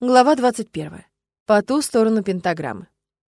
Глава 21. По ту сторону пентаграммы.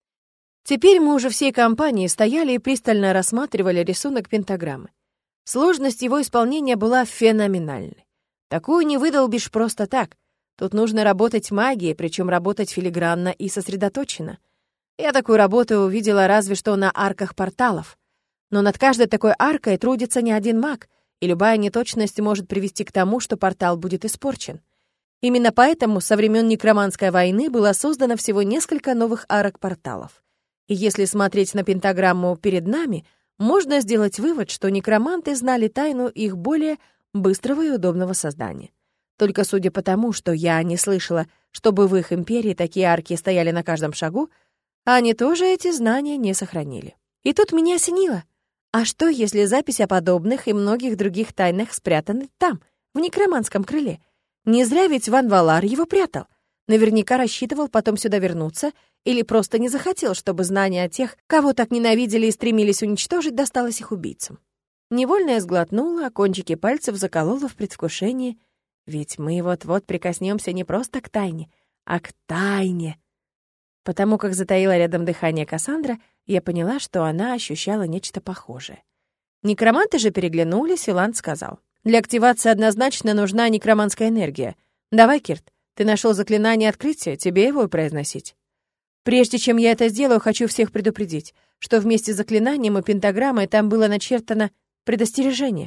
Теперь мы уже всей компанией стояли и пристально рассматривали рисунок пентаграммы. Сложность его исполнения была феноменальной. Такую не выдолбишь просто так. Тут нужно работать магией, причем работать филигранно и сосредоточенно. Я такую работу увидела разве что на арках порталов. Но над каждой такой аркой трудится не один маг, и любая неточность может привести к тому, что портал будет испорчен. Именно поэтому со времен Некроманской войны было создано всего несколько новых арок-порталов. И если смотреть на пентаграмму перед нами, можно сделать вывод, что некроманты знали тайну их более быстрого и удобного создания. Только судя по тому, что я не слышала, чтобы в их империи такие арки стояли на каждом шагу, они тоже эти знания не сохранили. И тут меня осенило. А что, если запись о подобных и многих других тайнах спрятаны там, в некроманском крыле? Не зря ведь Ван Валар его прятал. Наверняка рассчитывал потом сюда вернуться или просто не захотел, чтобы знание о тех, кого так ненавидели и стремились уничтожить, досталось их убийцам. Невольно я сглотнула, а кончики пальцев заколола в предвкушении. Ведь мы вот-вот прикоснемся не просто к тайне, а к тайне. Потому как затаила рядом дыхание Кассандра, я поняла, что она ощущала нечто похожее. Некроманты же переглянулись, и Ланд сказал: «Для активации однозначно нужна некроманская энергия. Давай, Кирт, ты нашел заклинание открытия, тебе его и произносить. Прежде чем я это сделаю, хочу всех предупредить, что вместе с заклинанием и пентаграммой там было начертано предостережение.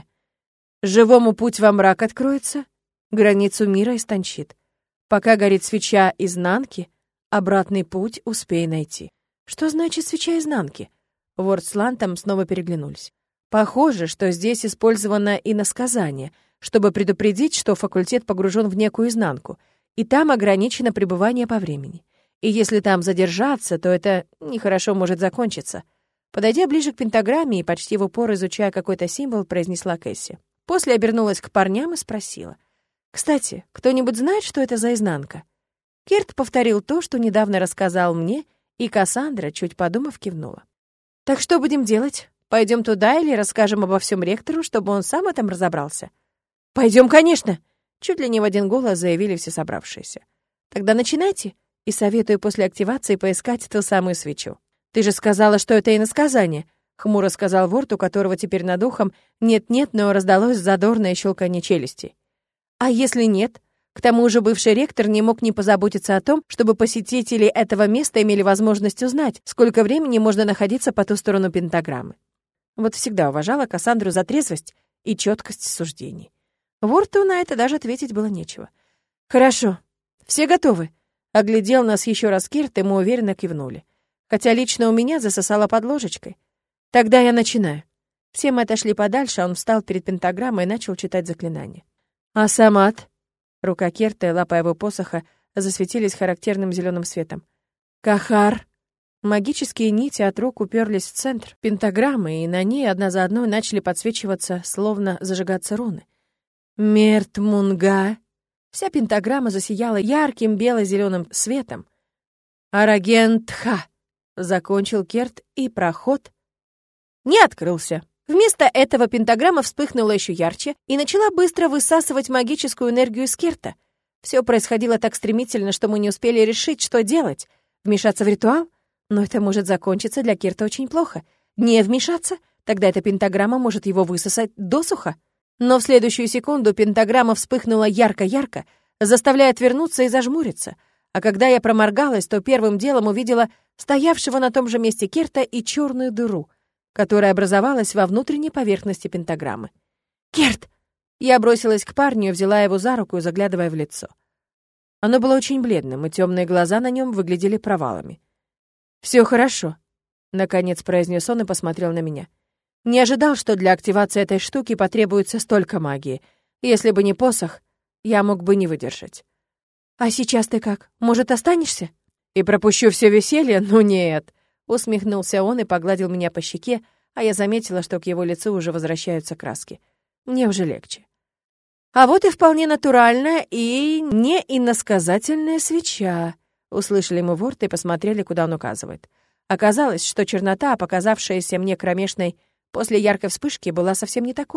Живому путь во мрак откроется, границу мира истончит. Пока горит свеча изнанки, обратный путь успей найти». Что значит свеча изнанки? Ворд с Лантом снова переглянулись. Похоже, что здесь использовано иносказание, чтобы предупредить, что факультет погружен в некую изнанку, и там ограничено пребывание по времени. И если там задержаться, то это нехорошо может закончиться. Подойдя ближе к пентаграмме и почти в упор изучая какой-то символ, произнесла Кэсси. После обернулась к парням и спросила: «Кстати, кто-нибудь знает, что это за изнанка?» Кирт повторил то, что недавно рассказал мне, и Кассандра, чуть подумав, кивнула. «Так что будем делать? Пойдем туда или расскажем обо всем ректору, чтобы он сам этом разобрался?» «Пойдем, конечно!» — чуть ли не в один голос заявили все собравшиеся. «Тогда начинайте, и советую после активации поискать ту самую свечу». «Ты же сказала, что это иносказание», — хмуро сказал Ворд, у которого теперь над ухом нет-нет, но раздалось задорное щелканье челюсти. «А если нет? К тому же бывший ректор не мог не позаботиться о том, чтобы посетители этого места имели возможность узнать, сколько времени можно находиться по ту сторону пентаграммы». Вот всегда уважала Кассандру за трезвость и четкость суждений. Ворту на это даже ответить было нечего. «Хорошо. Все готовы?» Оглядел нас еще раз Кирт, и мы уверенно кивнули. Хотя лично у меня засосало под ложечкой. «Тогда я начинаю». Все мы отошли подальше, а он встал перед пентаграммой и начал читать заклинание. «Асамат». Рука Кирта и лапа его посоха засветились характерным зеленым светом. «Кахар». Магические нити от рук уперлись в центр пентаграммы, и на ней одна за одной начали подсвечиваться, словно зажигаться руны. «Мертмунга». Вся пентаграмма засияла ярким бело-зеленым светом. «Арагентха», — закончил Керт, и проход не открылся. Вместо этого пентаграмма вспыхнула еще ярче и начала быстро высасывать магическую энергию из Керта. Все происходило так стремительно, что мы не успели решить, что делать. Вмешаться в ритуал? Но это может закончиться для Керта очень плохо. Не вмешаться? Тогда эта пентаграмма может его высосать досуха. Но в следующую секунду пентаграмма вспыхнула ярко-ярко, заставляя отвернуться и зажмуриться. А когда я проморгалась, то первым делом увидела стоявшего на том же месте Керта и черную дыру, которая образовалась во внутренней поверхности пентаграммы. «Керт!» Я бросилась к парню и взяла его за руку, заглядывая в лицо. Оно было очень бледным, и темные глаза на нем выглядели провалами. «Все хорошо», — наконец произнес он и посмотрел на меня. «Не ожидал, что для активации этой штуки потребуется столько магии. Если бы не посох, я мог бы не выдержать». «А сейчас ты как? Может, останешься?» «И пропущу все веселье? Ну нет», — усмехнулся он и погладил меня по щеке, а я заметила, что к его лицу уже возвращаются краски. Мне уже легче. «А вот и вполне натуральная и не иносказательная свеча», — услышали мы Ворта и посмотрели, куда он указывает. Оказалось, что чернота, показавшаяся мне кромешной после яркой вспышки, была совсем не такой.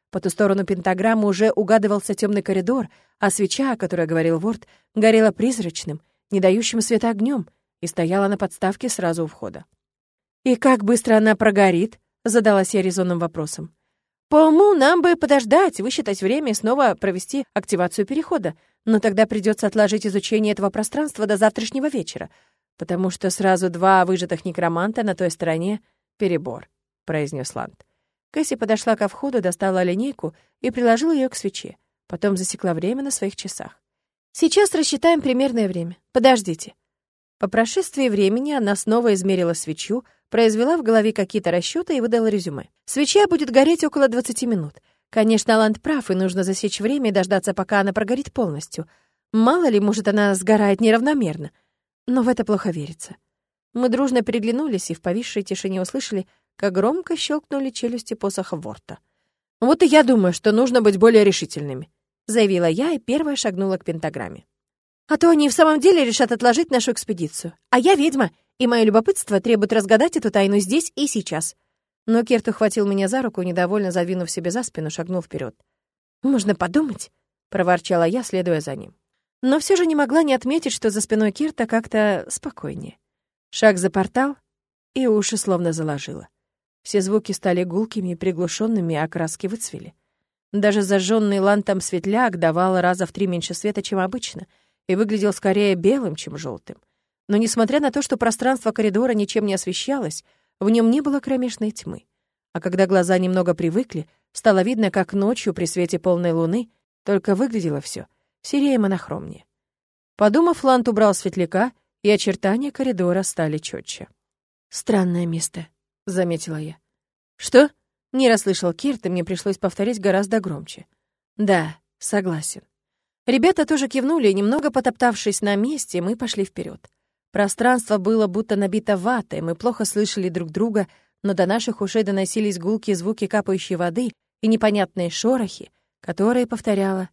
По ту сторону пентаграммы уже угадывался темный коридор, а свеча, о которой говорил Ворд, горела призрачным, не дающим света огнем, и стояла на подставке сразу у входа. «И как быстро она прогорит?» — задалась я резонным вопросом. «По уму нам бы подождать, высчитать время и снова провести активацию перехода, но тогда придется отложить изучение этого пространства до завтрашнего вечера, потому что сразу 2 выжатых некроманта на той стороне — перебор», — произнес Ланд. Кэсси подошла ко входу, достала линейку и приложила ее к свече. Потом засекла время на своих часах. «Сейчас рассчитаем примерное время. Подождите». По прошествии времени она снова измерила свечу, произвела в голове какие-то расчеты и выдала резюме. Свеча будет гореть около 20 минут. Конечно, Ланд прав, и нужно засечь время и дождаться, пока она прогорит полностью. Мало ли, может, она сгорает неравномерно. Но в это плохо верится. Мы дружно переглянулись и в повисшей тишине услышали, как громко щелкнули челюсти посоха Ворта. «Вот и я думаю, что нужно быть более решительными», — заявила я и первая шагнула к пентаграмме. «А то они в самом деле решат отложить нашу экспедицию. А я ведьма, и мое любопытство требует разгадать эту тайну здесь и сейчас». Но Керт ухватил меня за руку, недовольно задвинув себе за спину, шагнул вперед. «Можно подумать», — проворчала я, следуя за ним. Но все же не могла не отметить, что за спиной Керта как-то спокойнее. Шаг за портал, и уши словно заложило. Все звуки стали гулкими и приглушенными, а краски выцвели. Даже зажженный лантом светляк давал раза в 3 меньше света, чем обычно, и выглядел скорее белым, чем желтым. Но несмотря на то, что пространство коридора ничем не освещалось, в нем не было кромешной тьмы. А когда глаза немного привыкли, стало видно, как ночью при свете полной луны только выглядело все серее монохромнее. Подумав, Ланд убрал светляка, и очертания коридора стали четче. «Странное место», — заметила я. «Что?» — не расслышал Кирт, и мне пришлось повторить гораздо громче. «Да, согласен». Ребята тоже кивнули, и, немного потоптавшись на месте, мы пошли вперед. Пространство было будто набито ватой, мы плохо слышали друг друга, но до наших ушей доносились гулкие звуки капающей воды и непонятные шорохи, которые повторяло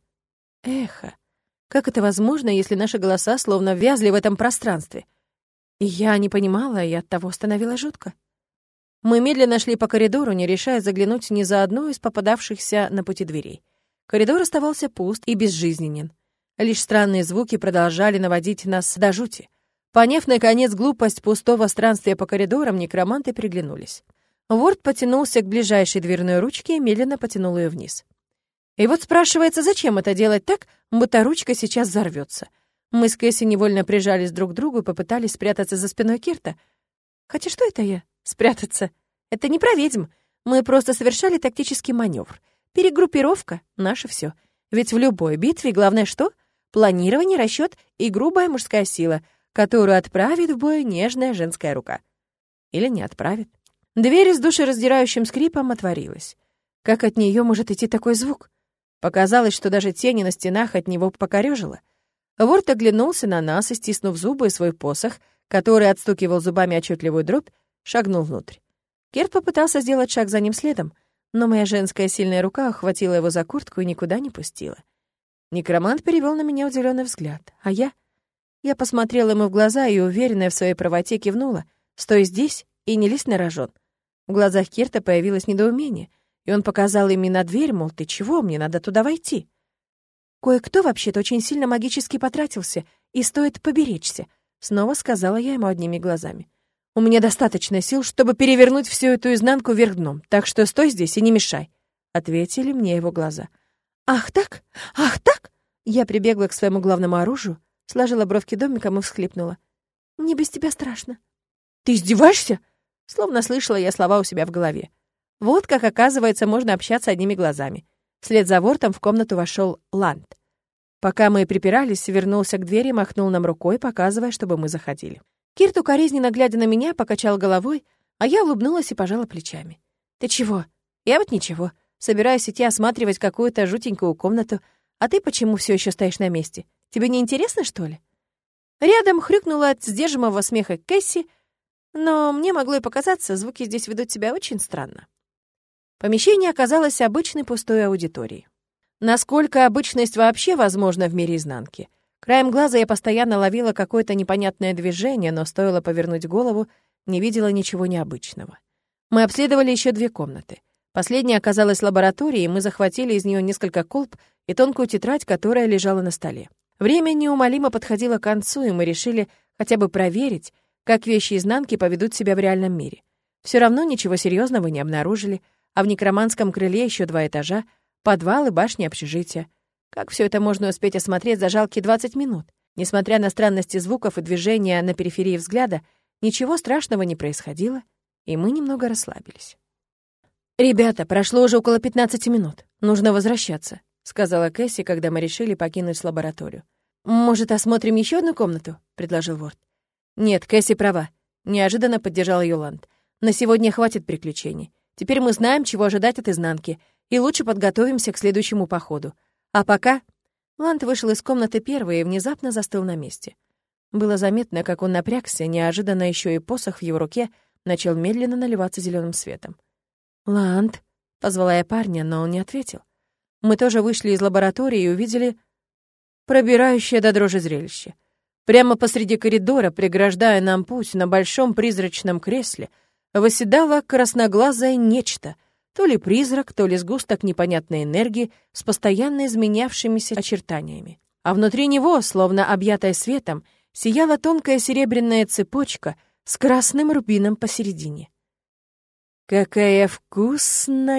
эхо. Как это возможно, если наши голоса словно вязли в этом пространстве? И я не понимала, и оттого становилось жутко. Мы медленно шли по коридору, не решая заглянуть ни за одну из попадавшихся на пути дверей. Коридор оставался пуст и безжизненен. Лишь странные звуки продолжали наводить нас до жути. Поняв, наконец, глупость пустого странствия по коридорам, некроманты приглянулись. Ворд потянулся к ближайшей дверной ручке и медленно потянул ее вниз. И вот спрашивается, зачем это делать так, будто ручка сейчас взорвется. Мы с Кэсси невольно прижались друг к другу и попытались спрятаться за спиной Кирта. Хотя что это я? Спрятаться? Это не про ведьм. Мы просто совершали тактический маневр. Перегруппировка — наше все. Ведь в любой битве главное что? Планирование, расчет и грубая мужская сила, которую отправит в бой нежная женская рука. Или не отправит. Дверь с душераздирающим скрипом отворилась. Как от нее может идти такой звук? Показалось, что даже тени на стенах от него покорёжило. Ворд оглянулся на нас и, стиснув зубы и свой посох, который отстукивал зубами отчетливую дробь, шагнул внутрь. Керт попытался сделать шаг за ним следом, но моя женская сильная рука охватила его за куртку и никуда не пустила. Некромант перевел на меня удивленный взгляд, а я посмотрела ему в глаза и, уверенная в своей правоте, кивнула: «Стой здесь и не лезь на рожон». В глазах Керта появилось недоумение, и он показал ими на дверь, мол, «Ты чего? Мне надо туда войти». «Кое-кто вообще-то очень сильно магически потратился, и стоит поберечься», — снова сказала я ему одними глазами. «У меня достаточно сил, чтобы перевернуть всю эту изнанку вверх дном, так что стой здесь и не мешай», — ответили мне его глаза. «Ах так? Ах так?» Я прибегла к своему главному оружию, сложила бровки домиком и всхлипнула. «Мне без тебя страшно». «Ты издеваешься?» Словно слышала я слова у себя в голове. Вот как, оказывается, можно общаться одними глазами. Вслед за Вортом в комнату вошел Ланд. Пока мы припирались, вернулся к двери и махнул нам рукой, показывая, чтобы мы заходили. Кирт, укоризненно глядя на меня, покачал головой, а я улыбнулась и пожала плечами. «Ты чего?» «Я вот ничего. Собираюсь идти осматривать какую-то жутенькую комнату. А ты почему все еще стоишь на месте? Тебе не интересно, что ли?» Рядом хрюкнула от сдерживаемого смеха Кэсси, но мне могло и показаться, звуки здесь ведут себя очень странно. Помещение оказалось обычной пустой аудиторией. Насколько обычность вообще возможна в мире изнанки? Краем глаза я постоянно ловила какое-то непонятное движение, но стоило повернуть голову, не видела ничего необычного. Мы обследовали еще 2 комнаты. Последняя оказалась лабораторией, и мы захватили из нее несколько колб и тонкую тетрадь, которая лежала на столе. Время неумолимо подходило к концу, и мы решили хотя бы проверить, как вещи изнанки поведут себя в реальном мире. Все равно ничего серьезного не обнаружили, а в некроманском крыле еще 2 этажа, подвал и башни общежития. Как все это можно успеть осмотреть за жалкие 20 минут? Несмотря на странности звуков и движения на периферии взгляда, ничего страшного не происходило, и мы немного расслабились. «Ребята, прошло уже около 15 минут. Нужно возвращаться», — сказала Кэсси, когда мы решили покинуть лабораторию. «Может, осмотрим еще одну комнату?» — предложил Ворд. «Нет, Кэсси права», — неожиданно поддержал ее Ланд. «На сегодня хватит приключений. Теперь мы знаем, чего ожидать от изнанки, и лучше подготовимся к следующему походу. А пока...» Ланд вышел из комнаты первый и внезапно застыл на месте. Было заметно, как он напрягся, неожиданно еще и посох в его руке начал медленно наливаться зеленым светом. «Ланд», — позвала я парня, но он не ответил. Мы тоже вышли из лаборатории и увидели пробирающее до дрожи зрелище. Прямо посреди коридора, преграждая нам путь на большом призрачном кресле, восседало красноглазое нечто, то ли призрак, то ли сгусток непонятной энергии с постоянно изменявшимися очертаниями. А внутри него, словно объятая светом, сияла тонкая серебряная цепочка с красным рубином посередине. «Какая вкусная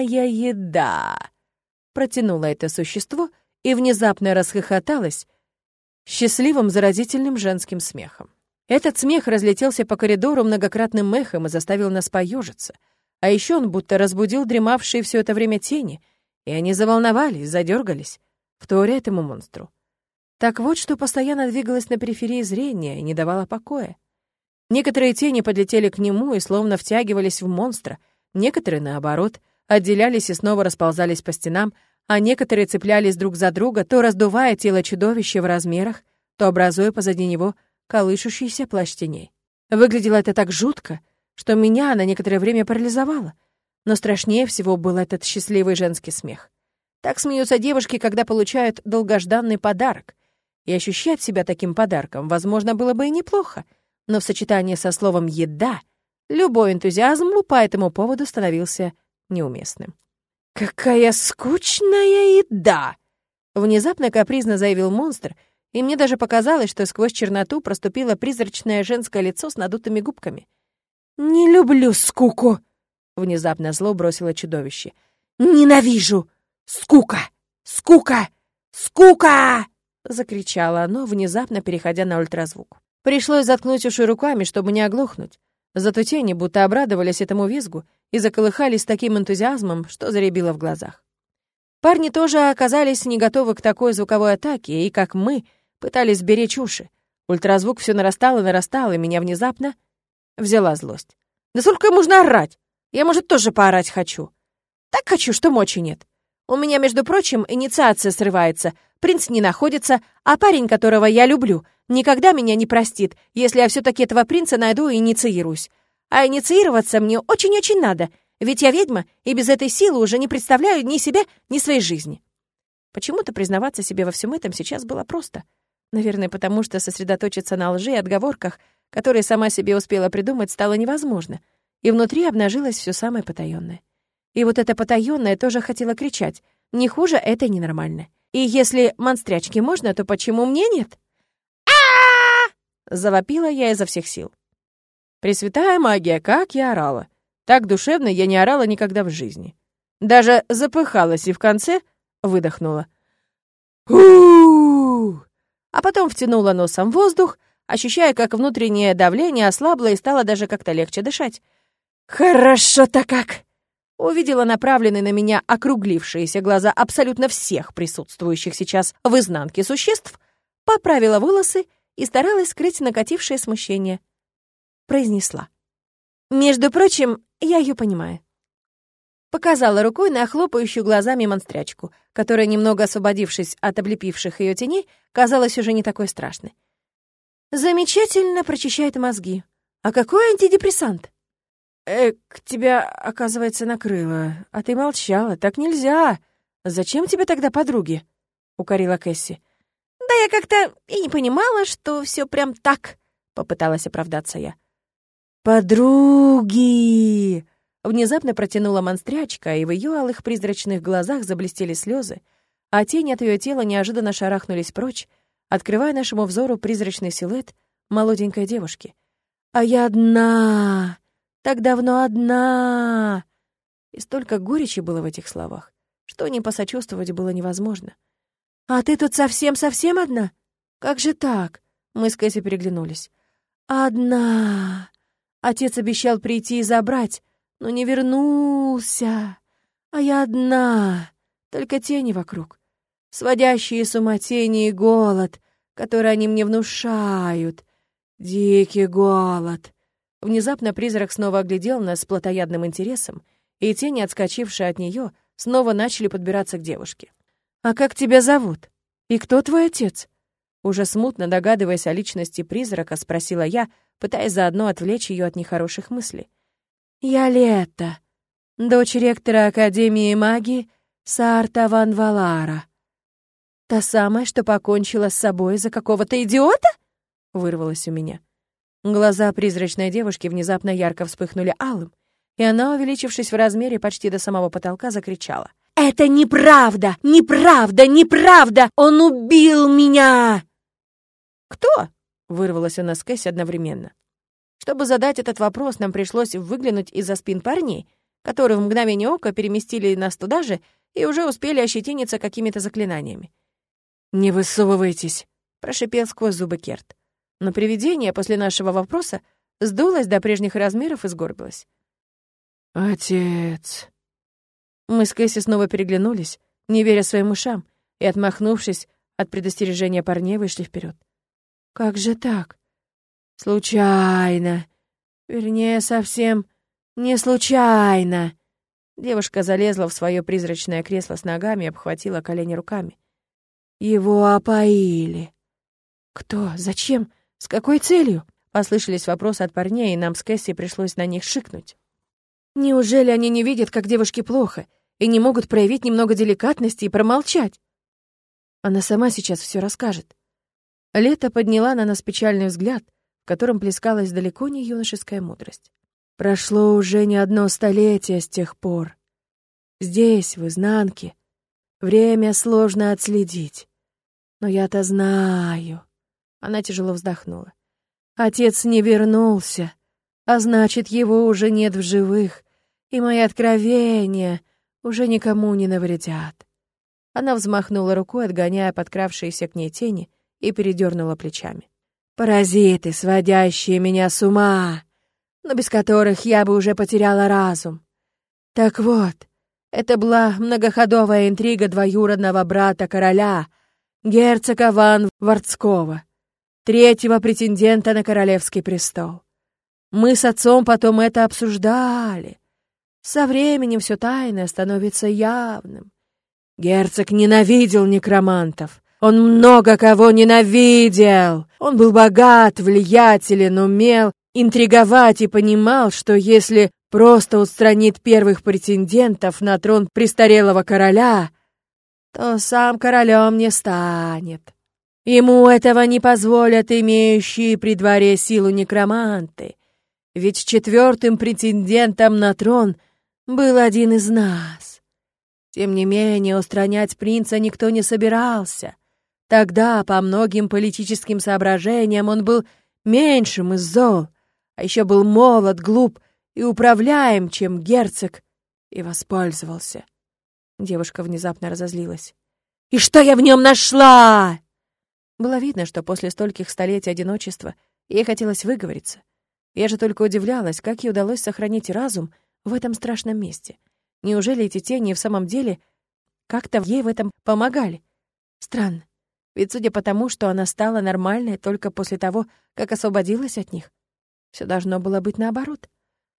еда!» — протянуло это существо и внезапно расхохоталось счастливым заразительным женским смехом. Этот смех разлетелся по коридору многократным эхом и заставил нас поежиться. А еще он будто разбудил дремавшие все это время тени, и они заволновались, задергались, вторя этому монстру. Так вот, что постоянно двигалось на периферии зрения и не давало покоя. Некоторые тени подлетели к нему и словно втягивались в монстра, некоторые, наоборот, отделялись и снова расползались по стенам, а некоторые цеплялись друг за друга, то раздувая тело чудовища в размерах, то образуя позади него колышущийся плащ теней. Выглядело это так жутко, что меня на некоторое время парализовало. Но страшнее всего был этот счастливый женский смех. Так смеются девушки, когда получают долгожданный подарок. И ощущать себя таким подарком, возможно, было бы и неплохо, но в сочетании со словом «еда» любой энтузиазм по этому поводу становился неуместным. «Какая скучная еда!» — внезапно капризно заявил монстр, и мне даже показалось, что сквозь черноту проступило призрачное женское лицо с надутыми губками. «Не люблю скуку!» — внезапно зло бросило чудовище. «Ненавижу! Скука! Скука! Скука!» — закричало оно, внезапно переходя на ультразвук. Пришлось заткнуть уши руками, чтобы не оглохнуть. Зато тени будто обрадовались этому визгу и заколыхались с таким энтузиазмом, что заребило в глазах. Парни тоже оказались не готовы к такой звуковой атаке, и, как мы, пытались сберечь уши. Ультразвук все нарастал и нарастал, и меня внезапно взяла злость. «Да сколько можно орать? Я, может, тоже поорать хочу. Так хочу, что мочи нет. У меня, между прочим, инициация срывается, принц не находится, а парень, которого я люблю, никогда меня не простит, если я все-таки этого принца найду и инициируюсь. А инициироваться мне очень-очень надо, ведь я ведьма, и без этой силы уже не представляю ни себя, ни своей жизни». Почему-то признаваться себе во всем этом сейчас было просто. Наверное, потому что сосредоточиться на лжи и отговорках, которые сама себе успела придумать, стало невозможно, и внутри обнажилось все самое потаённое. И вот это потаённое тоже хотело кричать: «Не хуже, это ненормально. И если монстрячке можно, то почему мне нет?» Завопила я изо всех сил. Пресвятая магия, как я орала! Так душевно я не орала никогда в жизни. Даже запыхалась и в конце выдохнула. «У-у-у!» А потом втянула носом воздух, ощущая, как внутреннее давление ослабло и стало даже как-то легче дышать. «Хорошо-то как!» Увидела направленные на меня округлившиеся глаза абсолютно всех присутствующих сейчас в изнанке существ, поправила волосы и старалась скрыть накатившее смущение. Произнесла: «Между прочим, я ее понимаю». Показала рукой на хлопающую глазами монстрячку, которая, немного освободившись от облепивших ее теней, казалась уже не такой страшной. «Замечательно прочищает мозги. А какой антидепрессант?» Тебя, оказывается, накрыло. А ты молчала, так нельзя. Зачем тебе тогда подруги?» — укорила Кэсси. «Да я как-то и не понимала, что все прям так», — попыталась оправдаться я. «Подруги!» Внезапно протянула монстрячка, и в ее алых призрачных глазах заблестели слезы, а тени от ее тела неожиданно шарахнулись прочь, открывая нашему взору призрачный силуэт молоденькой девушки. «А я одна! Так давно одна!» И столько горечи было в этих словах, что не посочувствовать было невозможно. «А ты тут совсем-совсем одна? Как же так?» Мы с Кэсси переглянулись. «Одна! Отец обещал прийти и забрать, но не вернулся. А я одна, только тени вокруг, сводящие с ума тени и голод, который они мне внушают. Дикий голод». Внезапно призрак снова оглядел нас с плотоядным интересом, и тени, отскочившие от нее, снова начали подбираться к девушке. «А как тебя зовут? И кто твой отец?» Уже смутно догадываясь о личности призрака, спросила я, пытаясь заодно отвлечь ее от нехороших мыслей. «Я Летта, дочь ректора Академии магии Саарта Ван Валара. Та самая, что покончила с собой из-за какого-то идиота?» — вырвалось у меня. Глаза призрачной девушки внезапно ярко вспыхнули алым, и она, увеличившись в размере почти до самого потолка, закричала. «Это неправда! Неправда! Неправда! Он убил меня!» «Кто?» — вырвалось у нас с Кэсси одновременно. Чтобы задать этот вопрос, нам пришлось выглянуть из-за спин парней, которые в мгновение ока переместили нас туда же и уже успели ощетиниться какими-то заклинаниями. «Не высовывайтесь!» — прошипел сквозь зубы Керт. Но привидение после нашего вопроса сдулось до прежних размеров и сгорбилось. «Отец!» Мы с Кэсси снова переглянулись, не веря своим ушам, и, отмахнувшись от предостережения парней, вышли вперед. «Как же так? Случайно. Вернее, совсем не случайно». Девушка залезла в свое призрачное кресло с ногами и обхватила колени руками. «Его опоили». «Кто? Зачем? С какой целью?» Послышались вопросы от парней, и нам с Кэсси пришлось на них шикнуть. Неужели они не видят, как девушке плохо, и не могут проявить немного деликатности и промолчать? Она сама сейчас все расскажет. Лето подняла на нас печальный взгляд, в котором плескалась далеко не юношеская мудрость. Прошло уже не одно столетие с тех пор. Здесь, в изнанке, время сложно отследить. Но я-то знаю. Она тяжело вздохнула. Отец не вернулся, а значит, его уже нет в живых, и мои откровения уже никому не навредят. Она взмахнула рукой, отгоняя подкравшиеся к ней тени, и передернула плечами. Паразиты, сводящие меня с ума, но без которых я бы уже потеряла разум. Так вот, это была многоходовая интрига двоюродного брата короля, герцога Ван Вардского, третьего претендента на королевский престол. Мы с отцом потом это обсуждали. Со временем все тайное становится явным. Герцог ненавидел некромантов. Он много кого ненавидел. Он был богат, влиятелен, умел интриговать и понимал, что если просто устранит первых претендентов на трон престарелого короля, то сам королем не станет. Ему этого не позволят имеющие при дворе силу некроманты, ведь четвертым претендентом на трон был один из нас. Тем не менее, устранять принца никто не собирался. Тогда, по многим политическим соображениям, он был меньшим из зол, а еще был молод, глуп и управляем, чем герцог, и воспользовался. Девушка внезапно разозлилась. «И что я в нем нашла?» Было видно, что после стольких столетий одиночества ей хотелось выговориться. Я же только удивлялась, как ей удалось сохранить разум в этом страшном месте. Неужели эти тени в самом деле как-то ей в этом помогали? Странно, ведь судя по тому, что она стала нормальной только после того, как освободилась от них, все должно было быть наоборот.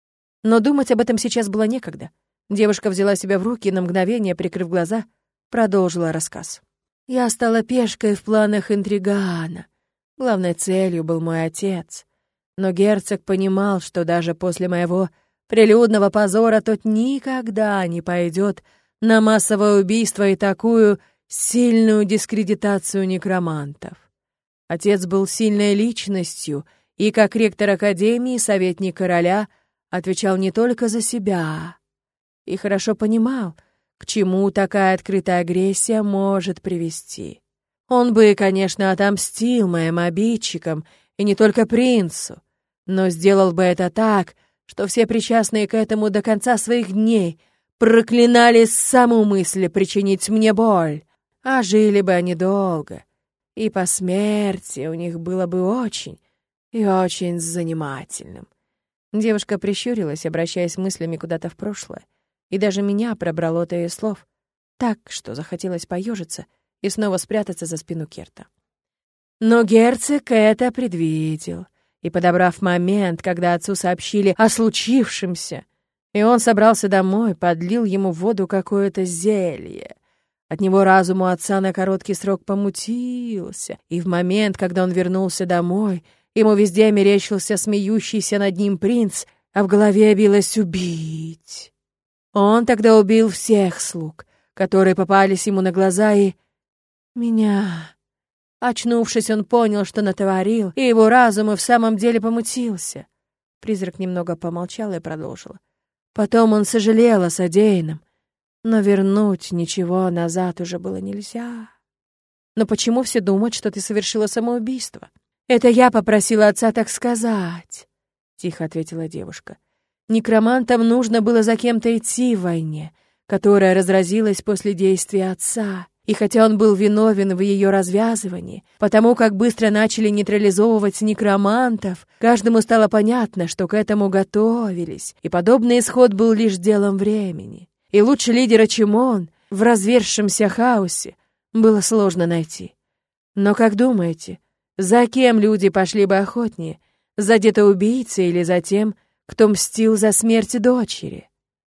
Но думать об этом сейчас было некогда. Девушка взяла себя в руки и на мгновение, прикрыв глаза, продолжила рассказ. «Я стала пешкой в планах интригана. Главной целью был мой отец. Но герцог понимал, что даже после моего прилюдного позора тот никогда не пойдет на массовое убийство и такую сильную дискредитацию некромантов. Отец был сильной личностью и, как ректор Академии, советник короля, отвечал не только за себя и хорошо понимал, к чему такая открытая агрессия может привести. Он бы, конечно, отомстил моим обидчикам, и не только принцу, но сделал бы это так, что все причастные к этому до конца своих дней проклинали саму мысль причинить мне боль, а жили бы они долго, и по смерти у них было бы очень и очень занимательным. Девушка прищурилась, обращаясь мыслями куда-то в прошлое, и даже меня пробрало от ее слов, так, что захотелось поежиться и снова спрятаться за спину Керта. Но герцог это предвидел, и, подобрав момент, когда отцу сообщили о случившемся, и он собрался домой, подлил ему в воду какое-то зелье. От него разум у отца на короткий срок помутился, и в момент, когда он вернулся домой, ему везде мерещился смеющийся над ним принц, а в голове билось убить. Он тогда убил всех слуг, которые попались ему на глаза, и меня. Очнувшись, он понял, что натворил, и его разум и в самом деле помутился. Призрак немного помолчал и продолжил. Потом он сожалел о содеянном, но вернуть ничего назад уже было нельзя. Но почему все думают, что ты совершила самоубийство? Это я попросила отца так сказать, тихо ответила девушка. Некромантам нужно было за кем-то идти в войне, которая разразилась после действия отца. И хотя он был виновен в ее развязывании, потому как быстро начали нейтрализовывать некромантов, каждому стало понятно, что к этому готовились, и подобный исход был лишь делом времени. И лучше лидера, чем он, в развершемся хаосе, было сложно найти. Но как думаете, за кем люди пошли бы охотнее? За детоубийцей или за тем, кто мстил за смерть дочери?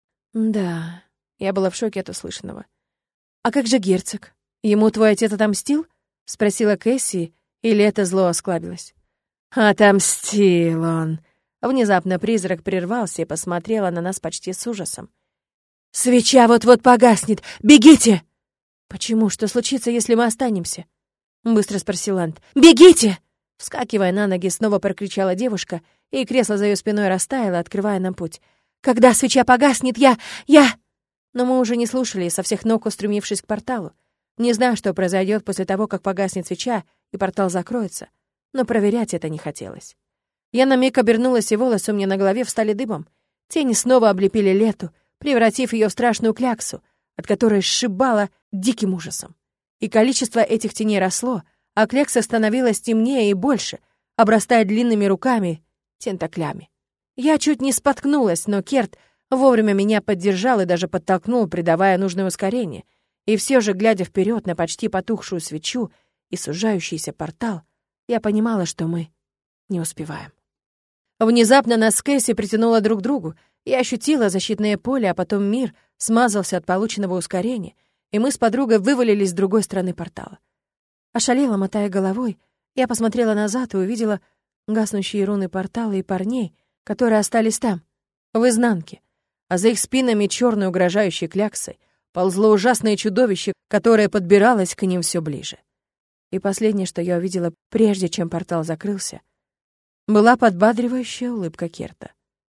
Да, я была в шоке от услышанного. «А как же герцог? Ему твой отец отомстил?» — спросила Кэсси, или это зло осклабилось. «Отомстил он!» Внезапно призрак прервался и посмотрела на нас почти с ужасом. «Свеча вот-вот погаснет! Бегите!» «Почему? Что случится, если мы останемся?» — быстро спросил Ант. «Бегите!» Вскакивая на ноги, снова прокричала девушка, и кресло за ее спиной растаяло, открывая нам путь. «Когда свеча погаснет, я...» Но мы уже не слушали, со всех ног устремившись к порталу. Не знаю, что произойдет после того, как погаснет свеча, и портал закроется, но проверять это не хотелось. Я на миг обернулась, и волосы у меня на голове встали дыбом. Тени снова облепили Лету, превратив ее в страшную кляксу, от которой сшибала диким ужасом. И количество этих теней росло, а клякса становилась темнее и больше, обрастая длинными руками, тентаклями. Я чуть не споткнулась, но Керт вовремя меня поддержал и даже подтолкнул, придавая нужное ускорение. И все же, глядя вперед на почти потухшую свечу и сужающийся портал, я понимала, что мы не успеваем. Внезапно нас с Кэсси притянуло друг к другу. Я ощутила защитное поле, а потом мир смазался от полученного ускорения, и мы с подругой вывалились с другой стороны портала. Ошалела, мотая головой, я посмотрела назад и увидела гаснущие руны портала и парней, которые остались там, в изнанке. А за их спинами черной угрожающей кляксой ползло ужасное чудовище, которое подбиралось к ним все ближе. И последнее, что я увидела, прежде чем портал закрылся, была подбадривающая улыбка Керта.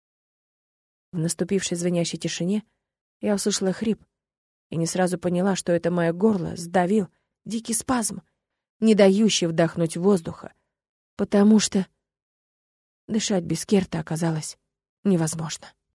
В наступившей звенящей тишине я услышала хрип и не сразу поняла, что это мое горло сдавил дикий спазм, не дающий вдохнуть воздуха, потому что дышать без Керта оказалось невозможно.